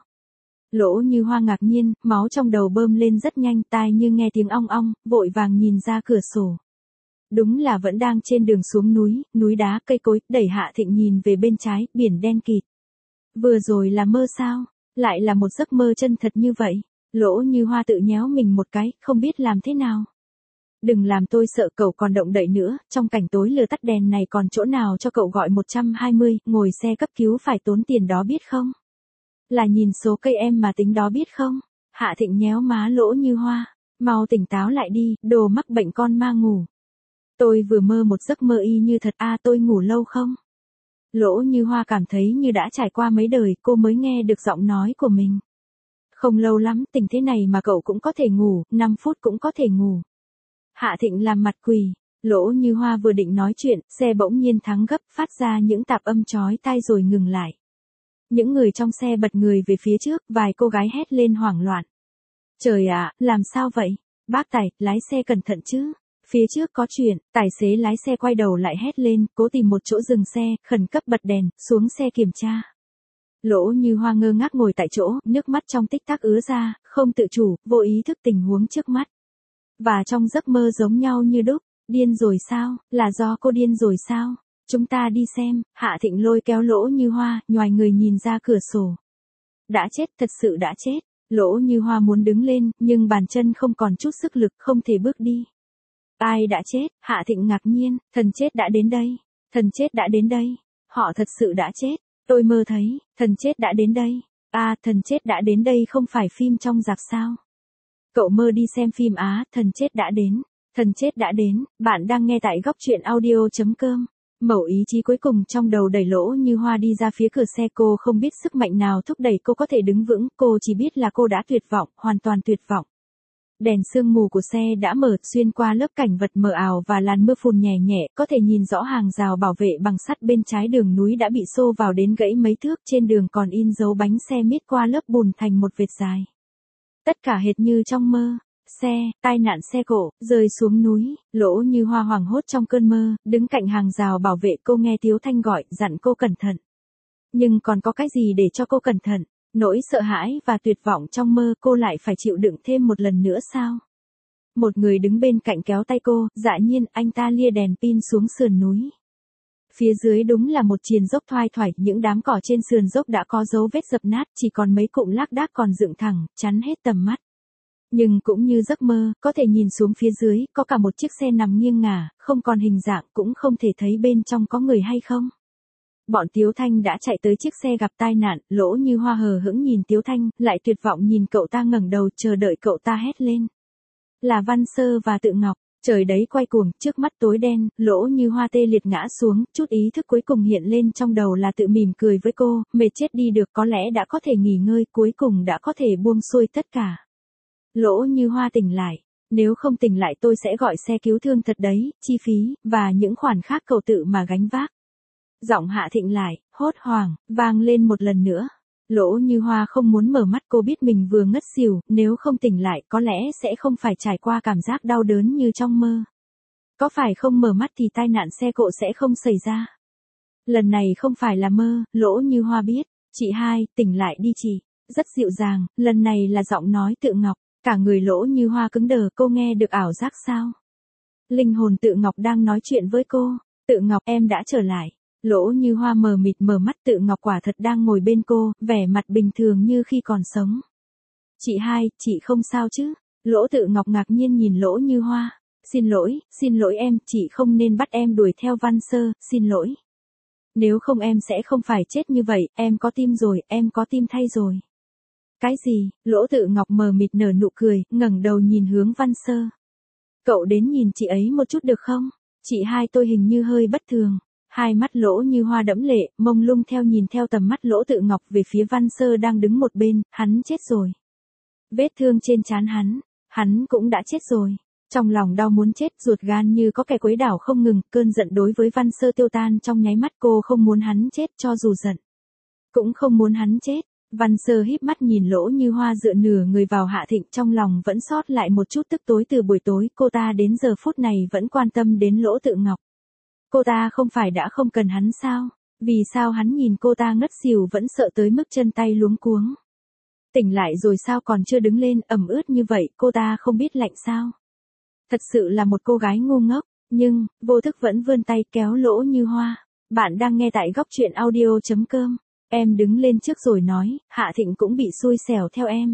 Lỗ Như Hoa ngạc nhiên, máu trong đầu bơm lên rất nhanh, tai như nghe tiếng ong ong, vội vàng nhìn ra cửa sổ. Đúng là vẫn đang trên đường xuống núi, núi đá cây cối, đẩy Hạ Thịnh nhìn về bên trái, biển đen kịt. Vừa rồi là mơ sao? Lại là một giấc mơ chân thật như vậy. Lỗ Như Hoa tự nhéo mình một cái, không biết làm thế nào. Đừng làm tôi sợ, cậu còn động đậy nữa, trong cảnh tối lừa tắt đèn này còn chỗ nào cho cậu gọi một trăm hai mươi, ngồi xe cấp cứu phải tốn tiền đó biết không? Là nhìn số cây em mà tính đó biết không? Hạ Thịnh nhéo má Lỗ Như Hoa, mau tỉnh táo lại đi, đồ mắc bệnh con ma ngủ. Tôi vừa mơ một giấc mơ y như thật, a à, tôi ngủ lâu không? Lỗ Như Hoa cảm thấy như đã trải qua mấy đời, cô mới nghe được giọng nói của mình. Không lâu lắm, tỉnh thế này mà cậu cũng có thể ngủ, năm phút cũng có thể ngủ. Hạ Thịnh làm mặt quỳ, Lỗ Như Hoa vừa định nói chuyện, xe bỗng nhiên thắng gấp, phát ra những tạp âm chói tai rồi ngừng lại. Những người trong xe bật người về phía trước, vài cô gái hét lên hoảng loạn. Trời ạ, làm sao vậy? Bác tài, lái xe cẩn thận chứ. Phía trước có chuyện, tài xế lái xe quay đầu lại hét lên, cố tìm một chỗ dừng xe, khẩn cấp bật đèn, xuống xe kiểm tra. Lỗ Như Hoa ngơ ngác ngồi tại chỗ, nước mắt trong tích tắc ứa ra, không tự chủ, vô ý thức tình huống trước mắt. Và trong giấc mơ giống nhau như đúc, điên rồi sao, là do cô điên rồi sao? Chúng ta đi xem, Hạ Thịnh lôi kéo Lỗ Như Hoa, nhoài người nhìn ra cửa sổ. Đã chết, thật sự đã chết. Lỗ Như Hoa muốn đứng lên, nhưng bàn chân không còn chút sức lực, không thể bước đi. Ai đã chết? Hạ Thịnh ngạc nhiên, thần chết đã đến đây. Thần chết đã đến đây. Họ thật sự đã chết. Tôi mơ thấy, thần chết đã đến đây. À, thần chết đã đến đây không phải phim trong rạp sao? Cậu mơ đi xem phim á, thần chết đã đến. Thần chết đã đến, bạn đang nghe tại góc truyện audio.com. Mẩu ý chí cuối cùng trong đầu đẩy Lỗ Như Hoa đi ra phía cửa xe, cô không biết sức mạnh nào thúc đẩy cô có thể đứng vững, cô chỉ biết là cô đã tuyệt vọng, hoàn toàn tuyệt vọng. Đèn sương mù của xe đã mở, xuyên qua lớp cảnh vật mờ ảo và làn mưa phùn nhẹ nhẹ, có thể nhìn rõ hàng rào bảo vệ bằng sắt bên trái đường núi đã bị xô vào đến gãy mấy thước, trên đường còn in dấu bánh xe miết qua lớp bùn thành một vệt dài. Tất cả hệt như trong mơ. Xe, tai nạn xe cộ, rơi xuống núi, Lỗ Như Hoa hoảng hốt trong cơn mơ, đứng cạnh hàng rào bảo vệ, cô nghe Tiếu Thanh gọi, dặn cô cẩn thận. Nhưng còn có cái gì để cho cô cẩn thận? Nỗi sợ hãi và tuyệt vọng trong mơ, cô lại phải chịu đựng thêm một lần nữa sao? Một người đứng bên cạnh kéo tay cô, dạ nhiên, anh ta lia đèn pin xuống sườn núi. Phía dưới đúng là một triền dốc thoai thoải, những đám cỏ trên sườn dốc đã có dấu vết dập nát, chỉ còn mấy cụm lác đác còn dựng thẳng, chắn hết tầm mắt. Nhưng cũng như giấc mơ, có thể nhìn xuống phía dưới, có cả một chiếc xe nằm nghiêng ngả, không còn hình dạng, cũng không thể thấy bên trong có người hay không. Bọn Tiếu Thanh đã chạy tới chiếc xe gặp tai nạn, Lỗ Như Hoa hờ hững nhìn Tiếu Thanh, lại tuyệt vọng nhìn cậu ta ngẩng đầu chờ đợi cậu ta hét lên. Là Văn Sơ và Tự Ngọc, trời đấy quay cuồng, trước mắt tối đen, Lỗ Như Hoa tê liệt ngã xuống, chút ý thức cuối cùng hiện lên trong đầu là Tự mỉm cười với cô, mệt chết đi được, có lẽ đã có thể nghỉ ngơi, cuối cùng đã có thể buông xuôi tất cả. Lỗ Như Hoa tỉnh lại, nếu không tỉnh lại tôi sẽ gọi xe cứu thương thật đấy, chi phí, và những khoản khác cậu tự mà gánh vác. Giọng Hạ Thịnh lại, hốt hoảng, vang lên một lần nữa. Lỗ Như Hoa không muốn mở mắt, cô biết mình vừa ngất xỉu, nếu không tỉnh lại có lẽ sẽ không phải trải qua cảm giác đau đớn như trong mơ. Có phải không mở mắt thì tai nạn xe cộ sẽ không xảy ra. Lần này không phải là mơ, Lỗ Như Hoa biết. Chị hai, tỉnh lại đi chị. Rất dịu dàng, lần này là giọng nói Tự Ngọc. Cả người Lỗ Như Hoa cứng đờ, cô nghe được ảo giác sao? Linh hồn Tự Ngọc đang nói chuyện với cô. Tự Ngọc, em đã trở lại. Lỗ Như Hoa mờ mịt mở mắt, Tự Ngọc quả thật đang ngồi bên cô, vẻ mặt bình thường như khi còn sống. Chị hai, chị không sao chứ? Lỗ Tự Ngọc ngạc nhiên nhìn Lỗ Như Hoa. Xin lỗi, xin lỗi em, chị không nên bắt em đuổi theo Văn Sơ, xin lỗi. Nếu không em sẽ không phải chết như vậy, em có tim rồi, em có tim thay rồi. Cái gì? Lỗ Tự Ngọc mờ mịt nở nụ cười, ngẩng đầu nhìn hướng Văn Sơ. Cậu đến nhìn chị ấy một chút được không? Chị hai tôi hình như hơi bất thường. Hai mắt Lỗ Như Hoa đẫm lệ, mông lung theo nhìn theo tầm mắt Lỗ Tự Ngọc về phía Văn Sơ đang đứng một bên, hắn chết rồi. Vết thương trên trán hắn, hắn cũng đã chết rồi. Trong lòng đau muốn chết, ruột gan như có kẻ quấy đảo không ngừng, cơn giận đối với Văn Sơ tiêu tan trong nháy mắt, cô không muốn hắn chết cho dù giận. Cũng không muốn hắn chết. Văn Sơ híp mắt nhìn Lỗ Như Hoa dựa nửa người vào Hạ Thịnh, trong lòng vẫn sót lại một chút tức tối từ buổi tối, cô ta đến giờ phút này vẫn quan tâm đến Lỗ Tự Ngọc. Cô ta không phải đã không cần hắn sao? Vì sao hắn nhìn cô ta ngất xỉu vẫn sợ tới mức chân tay luống cuống? Tỉnh lại rồi sao còn chưa đứng lên, ẩm ướt như vậy, cô ta không biết lạnh sao? Thật sự là một cô gái ngu ngốc, nhưng, vô thức vẫn vươn tay kéo Lỗ Như Hoa. Bạn đang nghe tại góc truyện audio chấm com. Em đứng lên trước rồi nói, Hạ Thịnh cũng bị xui xẻo theo em.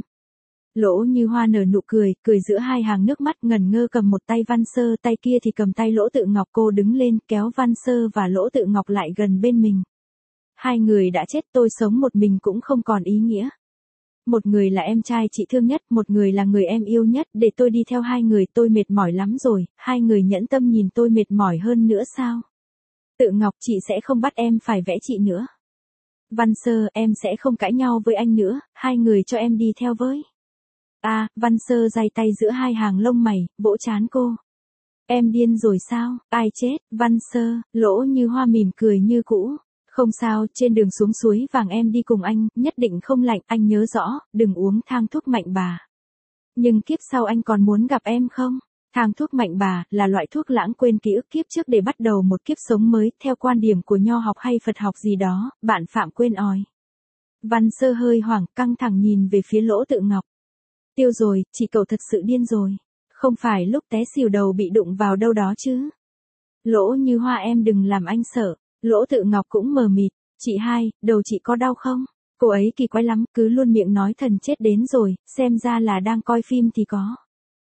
Lỗ Như Hoa nở nụ cười, cười giữa hai hàng nước mắt, ngẩn ngơ cầm một tay Văn Sơ, tay kia thì cầm tay Lỗ Tự Ngọc. Cô đứng lên kéo Văn Sơ và Lỗ Tự Ngọc lại gần bên mình. Hai người đã chết, tôi sống một mình cũng không còn ý nghĩa. Một người là em trai chị thương nhất, một người là người em yêu nhất, để tôi đi theo hai người, tôi mệt mỏi lắm rồi, hai người nhẫn tâm nhìn tôi mệt mỏi hơn nữa sao? Tự Ngọc, chị sẽ không bắt em phải vẽ chị nữa. Văn Sơ, em sẽ không cãi nhau với anh nữa, hai người cho em đi theo với. À, Văn Sơ giày tay giữa hai hàng lông mày, vỗ trán cô. Em điên rồi sao, ai chết? Văn Sơ, Lỗ Như Hoa mỉm cười như cũ. Không sao, trên đường xuống suối vàng em đi cùng anh, nhất định không lạnh, anh nhớ rõ, đừng uống thang thuốc mạnh bà. Nhưng kiếp sau anh còn muốn gặp em không? Thang thuốc mạnh bà là loại thuốc lãng quên ký ức kiếp trước để bắt đầu một kiếp sống mới, theo quan điểm của Nho học hay Phật học gì đó, bạn phạm quên ỏi. Văn Sơ hơi hoảng, căng thẳng nhìn về phía Lỗ Tự Ngọc. Tiêu rồi, chị cậu thật sự điên rồi. Không phải lúc té xỉu đầu bị đụng vào đâu đó chứ? Lỗ Như Hoa, em đừng làm anh sợ. Lỗ Tự Ngọc cũng mờ mịt. Chị hai, đầu chị có đau không? Cô ấy kỳ quái lắm, cứ luôn miệng nói thần chết đến rồi, xem ra là đang coi phim thì có.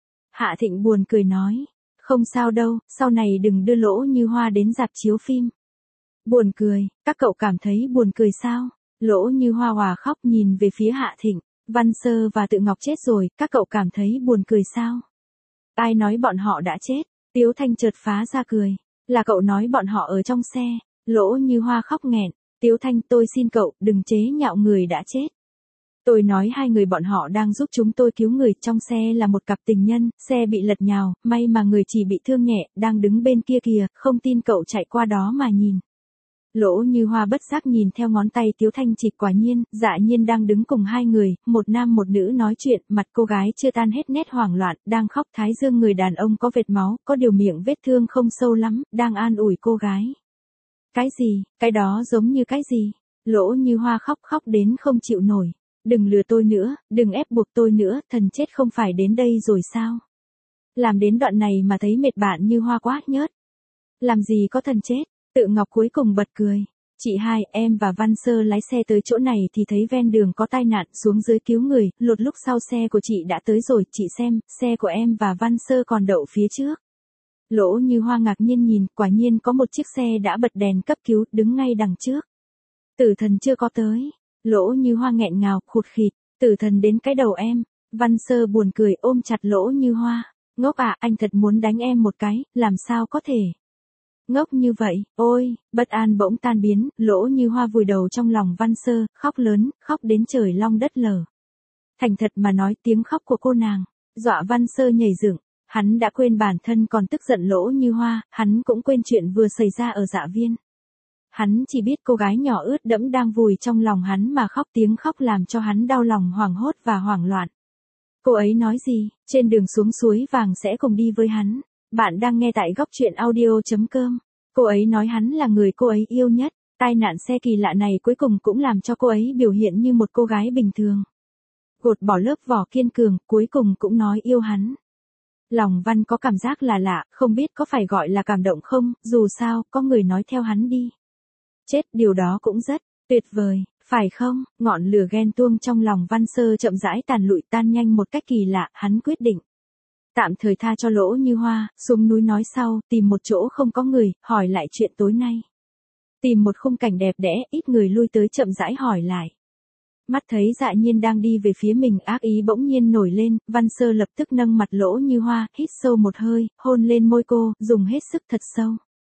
Hạ Thịnh buồn cười nói. Không sao đâu, sau này đừng đưa Lỗ Như Hoa đến rạp chiếu phim. Buồn cười, các cậu cảm thấy buồn cười sao? Lỗ Như Hoa hòa khóc nhìn về phía Hạ Thịnh. Văn Sơ và Tự Ngọc chết rồi, các cậu cảm thấy buồn cười sao? Ai nói bọn họ đã chết? Tiếu Thanh chợt phá ra cười. Là cậu nói bọn họ ở trong xe. Lỗ Như Hoa khóc nghẹn. Tiếu Thanh, tôi xin cậu, đừng chế nhạo người đã chết. Tôi nói hai người bọn họ đang giúp chúng tôi cứu người, trong xe là một cặp tình nhân, xe bị lật nhào, may mà người chỉ bị thương nhẹ, đang đứng bên kia kìa, không tin cậu chạy qua đó mà nhìn. Lỗ Như Hoa bất giác nhìn theo ngón tay Tiếu Thanh chỉ, quả nhiên, Dạ Nhiên đang đứng cùng hai người, một nam một nữ nói chuyện, mặt cô gái chưa tan hết nét hoảng loạn, đang khóc, thái dương người đàn ông có vệt máu, có điều miệng vết thương không sâu lắm, đang an ủi cô gái. Cái gì, cái đó giống như cái gì? Lỗ Như Hoa khóc khóc đến không chịu nổi. Đừng lừa tôi nữa, đừng ép buộc tôi nữa, thần chết không phải đến đây rồi sao? Làm đến đoạn này mà thấy mệt bạn Như Hoa quá nhớt. Làm gì có thần chết? Tự Ngọc cuối cùng bật cười. Chị hai, em và Văn Sơ lái xe tới chỗ này thì thấy ven đường có tai nạn, xuống dưới cứu người, lột lúc sau xe của chị đã tới rồi, chị xem, xe của em và Văn Sơ còn đậu phía trước. Lỗ Như Hoa ngạc nhiên nhìn, quả nhiên có một chiếc xe đã bật đèn cấp cứu, đứng ngay đằng trước. Tử thần chưa có tới. Lỗ Như Hoa nghẹn ngào, khụt khịt. Tử thần đến cái đầu em. Văn Sơ buồn cười ôm chặt Lỗ Như Hoa. Ngốc à, anh thật muốn đánh em một cái, làm sao có thể. Ngốc như vậy, ôi, bất an bỗng tan biến, Lỗ Như Hoa vùi đầu trong lòng Văn Sơ, khóc lớn, khóc đến trời long đất lở. Thành thật mà nói, tiếng khóc của cô nàng, dọa Văn Sơ nhảy dựng. Hắn đã quên bản thân còn tức giận Lỗ Như Hoa, hắn cũng quên chuyện vừa xảy ra ở Dạ Viên. Hắn chỉ biết cô gái nhỏ ướt đẫm đang vùi trong lòng hắn mà khóc, tiếng khóc làm cho hắn đau lòng, hoảng hốt và hoảng loạn. Cô ấy nói gì, trên đường xuống suối vàng sẽ cùng đi với hắn. Bạn đang nghe tại góc truyện audio chấm com. Cô ấy nói hắn là người cô ấy yêu nhất. Tai nạn xe kỳ lạ này cuối cùng cũng làm cho cô ấy biểu hiện như một cô gái bình thường. Gột bỏ lớp vỏ kiên cường, cuối cùng cũng nói yêu hắn. Lòng Văn có cảm giác là lạ, không biết có phải gọi là cảm động không, dù sao, có người nói theo hắn đi. Chết, điều đó cũng rất tuyệt vời, phải không? Ngọn lửa ghen tuông trong lòng Văn Sơ chậm rãi tàn lụi tan nhanh một cách kỳ lạ, hắn quyết định. Tạm thời tha cho Lỗ Như Hoa, xuống núi nói sau, tìm một chỗ không có người, hỏi lại chuyện tối nay. Tìm một khung cảnh đẹp đẽ, ít người lui tới chậm rãi hỏi lại. Mắt thấy Dạ Nhiên đang đi về phía mình, ác ý bỗng nhiên nổi lên, Văn Sơ lập tức nâng mặt Lỗ Như Hoa, hít sâu một hơi, hôn lên môi cô, dùng hết sức thật sâu.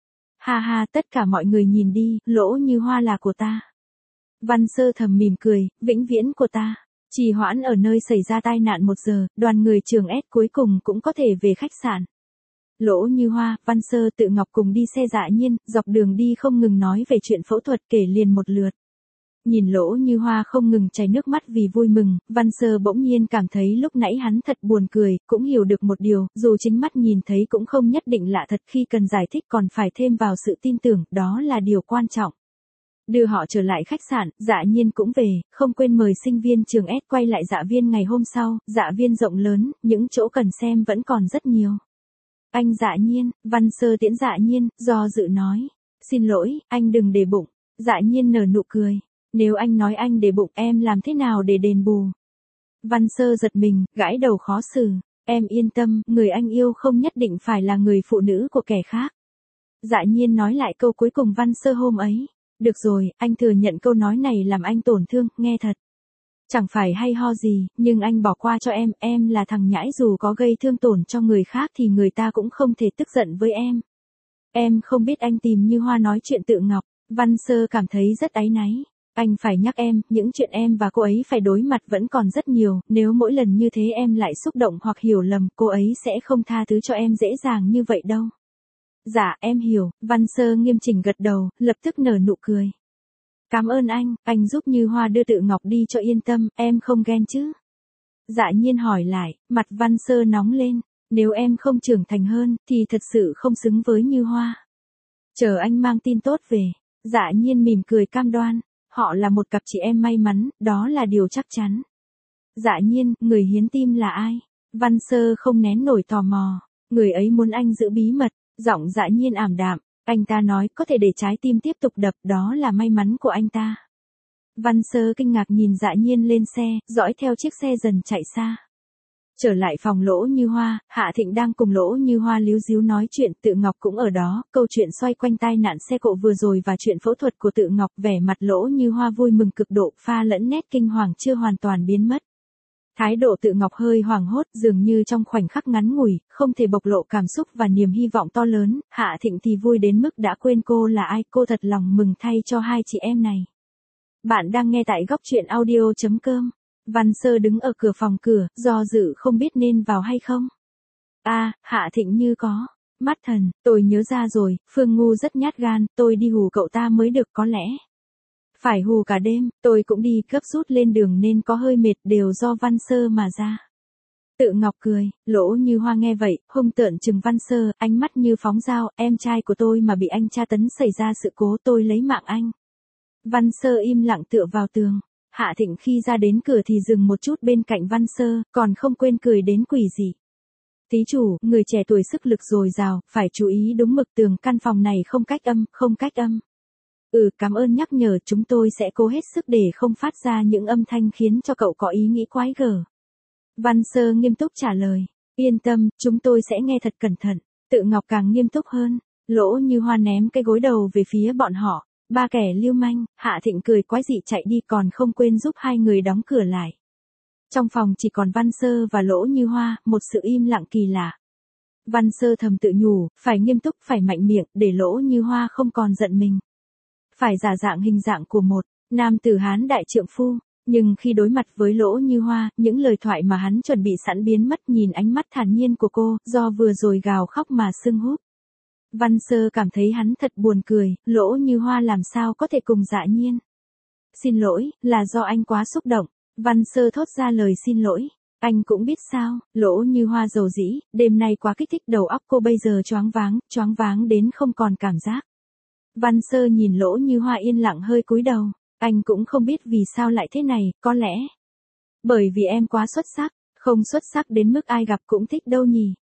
Ha ha, tất cả mọi người nhìn đi, Lỗ Như Hoa là của ta. Văn Sơ thầm mỉm cười, vĩnh viễn của ta. Trì hoãn ở nơi xảy ra tai nạn một giờ, đoàn người trường S cuối cùng cũng có thể về khách sạn. Lỗ Như Hoa, Văn Sơ Tự Ngọc cùng đi xe Dạ Nhiên, dọc đường đi không ngừng nói về chuyện phẫu thuật kể liền một lượt. Nhìn Lỗ Như Hoa không ngừng chảy nước mắt vì vui mừng, Văn Sơ bỗng nhiên cảm thấy lúc nãy hắn thật buồn cười, cũng hiểu được một điều, dù chính mắt nhìn thấy cũng không nhất định lạ thật, khi cần giải thích còn phải thêm vào sự tin tưởng, đó là điều quan trọng. Đưa họ trở lại khách sạn, Dạ Nhiên cũng về, không quên mời sinh viên trường S quay lại Dạ Viên ngày hôm sau, Dạ Viên rộng lớn, những chỗ cần xem vẫn còn rất nhiều. Anh Dạ Nhiên, Văn Sơ tiễn Dạ Nhiên, do dự nói. Xin lỗi, anh đừng để bụng. Dạ Nhiên nở nụ cười. Nếu anh nói anh để bụng em làm thế nào để đền bù? Văn Sơ giật mình, gãi đầu khó xử. Em yên tâm, người anh yêu không nhất định phải là người phụ nữ của kẻ khác. Dạ Nhiên nói lại câu cuối cùng Văn Sơ hôm ấy. Được rồi, anh thừa nhận câu nói này làm anh tổn thương, nghe thật. Chẳng phải hay ho gì, nhưng anh bỏ qua cho em, em là thằng nhãi, dù có gây thương tổn cho người khác thì người ta cũng không thể tức giận với em. Em không biết anh tìm Như Hoa nói chuyện Tự Ngọc, Văn Sơ cảm thấy rất áy náy. Anh phải nhắc em, những chuyện em và cô ấy phải đối mặt vẫn còn rất nhiều, nếu mỗi lần như thế em lại xúc động hoặc hiểu lầm, cô ấy sẽ không tha thứ cho em dễ dàng như vậy đâu. Dạ, em hiểu, Văn Sơ nghiêm chỉnh gật đầu, lập tức nở nụ cười. Cảm ơn anh, anh giúp Như Hoa đưa Tự Ngọc đi cho yên tâm, em không ghen chứ? Dạ Nhiên hỏi lại, mặt Văn Sơ nóng lên, nếu em không trưởng thành hơn, thì thật sự không xứng với Như Hoa. Chờ anh mang tin tốt về. Dạ Nhiên mỉm cười cam đoan, họ là một cặp chị em may mắn, đó là điều chắc chắn. Dạ Nhiên, người hiến tim là ai? Văn Sơ không nén nổi tò mò, người ấy muốn anh giữ bí mật, giọng Dạ Nhiên ảm đạm. Anh ta nói có thể để trái tim tiếp tục đập, đó là may mắn của anh ta. Văn Sơ kinh ngạc nhìn Dạ Nhiên lên xe, dõi theo chiếc xe dần chạy xa. Trở lại phòng Lỗ Như Hoa, Hạ Thịnh đang cùng Lỗ Như Hoa líu díu nói chuyện, Tự Ngọc cũng ở đó, câu chuyện xoay quanh tai nạn xe cộ vừa rồi và chuyện phẫu thuật của Tự Ngọc, vẻ mặt Lỗ Như Hoa vui mừng cực độ, pha lẫn nét kinh hoàng chưa hoàn toàn biến mất. Thái độ Tự Ngọc hơi hoảng hốt, dường như trong khoảnh khắc ngắn ngủi, không thể bộc lộ cảm xúc và niềm hy vọng to lớn, Hạ Thịnh thì vui đến mức đã quên cô là ai, cô thật lòng mừng thay cho hai chị em này. Bạn đang nghe tại góc truyện audio chấm com. Văn Sơ đứng ở cửa phòng cửa, do dự không biết nên vào hay không. A, à, Hạ Thịnh như có mắt thần, tôi nhớ ra rồi, Phương Ngu rất nhát gan, tôi đi hù cậu ta mới được, có lẽ phải hù cả đêm, tôi cũng đi gấp rút lên đường nên có hơi mệt, đều do Văn Sơ mà ra. Tự Ngọc cười, Lỗ Như Hoa nghe vậy, hung tợn trừng Văn Sơ, ánh mắt như phóng dao, em trai của tôi mà bị anh tra tấn xảy ra sự cố, tôi lấy mạng anh. Văn Sơ im lặng tựa vào tường. Hạ Thịnh khi ra đến cửa thì dừng một chút bên cạnh Văn Sơ, còn không quên cười đến quỷ dị. Thí chủ, người trẻ tuổi sức lực dồi dào, phải chú ý đúng mực, tường căn phòng này không cách âm, không cách âm. Ừ, cảm ơn nhắc nhở, chúng tôi sẽ cố hết sức để không phát ra những âm thanh khiến cho cậu có ý nghĩ quái gở. Văn Sơ nghiêm túc trả lời, yên tâm, chúng tôi sẽ nghe thật cẩn thận. Tự Ngọc càng nghiêm túc hơn, Lỗ Như Hoa ném cái gối đầu về phía bọn họ. Ba kẻ lưu manh, Hạ Thịnh cười quái dị chạy đi còn không quên giúp hai người đóng cửa lại. Trong phòng chỉ còn Văn Sơ và Lỗ Như Hoa, một sự im lặng kỳ lạ. Văn Sơ thầm tự nhủ, phải nghiêm túc, phải mạnh miệng, để Lỗ Như Hoa không còn giận mình. Phải giả dạng hình dạng của một nam tử Hán đại trượng phu, nhưng khi đối mặt với Lỗ Như Hoa, những lời thoại mà hắn chuẩn bị sẵn biến mất, nhìn ánh mắt thản nhiên của cô, do vừa rồi gào khóc mà sưng húp. Văn Sơ cảm thấy hắn thật buồn cười, Lỗ Như Hoa làm sao có thể cùng Dạ Nhiên. Xin lỗi, là do anh quá xúc động. Văn Sơ thốt ra lời xin lỗi. Anh cũng biết sao, Lỗ Như Hoa dầu dĩ, đêm nay quá kích thích, đầu óc cô bây giờ choáng váng, choáng váng đến không còn cảm giác. Văn Sơ nhìn Lỗ Như Hoa yên lặng hơi cúi đầu. Anh cũng không biết vì sao lại thế này, có lẽ bởi vì em quá xuất sắc, không xuất sắc đến mức ai gặp cũng thích đâu nhỉ.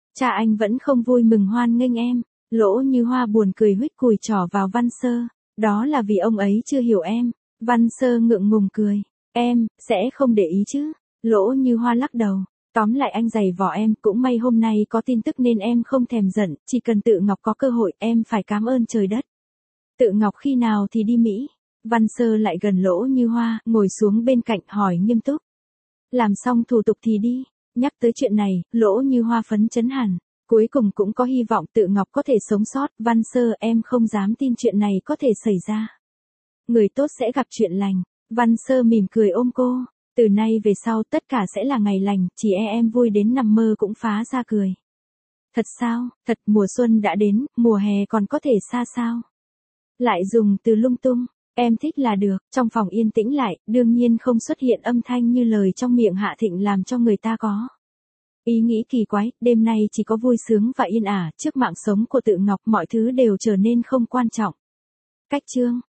Cha anh vẫn không vui mừng hoan nghênh em. Lỗ Như Hoa buồn cười huých cùi trỏ vào Văn Sơ. Đó là vì ông ấy chưa hiểu em. Văn Sơ ngượng ngùng cười. Em, sẽ không để ý chứ. Lỗ Như Hoa lắc đầu. Tóm lại anh giày vò em, cũng may hôm nay có tin tức nên em không thèm giận, chỉ cần Tự Ngọc có cơ hội em phải cảm ơn trời đất. Tự Ngọc khi nào thì đi Mỹ? Văn Sơ lại gần Lỗ Như Hoa, ngồi xuống bên cạnh hỏi nghiêm túc. Làm xong thủ tục thì đi. Nhắc tới chuyện này, Lỗ Như Hoa phấn chấn hẳn. Cuối cùng cũng có hy vọng Tự Ngọc có thể sống sót. Văn Sơ, em không dám tin chuyện này có thể xảy ra. Người tốt sẽ gặp chuyện lành. Văn Sơ mỉm cười ôm cô. Từ nay về sau tất cả sẽ là ngày lành, chỉ e em vui đến nằm mơ cũng phá ra cười. Thật sao, thật mùa xuân đã đến, mùa hè còn có thể xa sao? Lại dùng từ lung tung, em thích là được. Trong phòng yên tĩnh lại, đương nhiên không xuất hiện âm thanh như lời trong miệng Hạ Thịnh làm cho người ta có ý nghĩ kỳ quái. Đêm nay chỉ có vui sướng và yên ả. Trước mạng sống của Tự Ngọc mọi thứ đều trở nên không quan trọng. Cách chương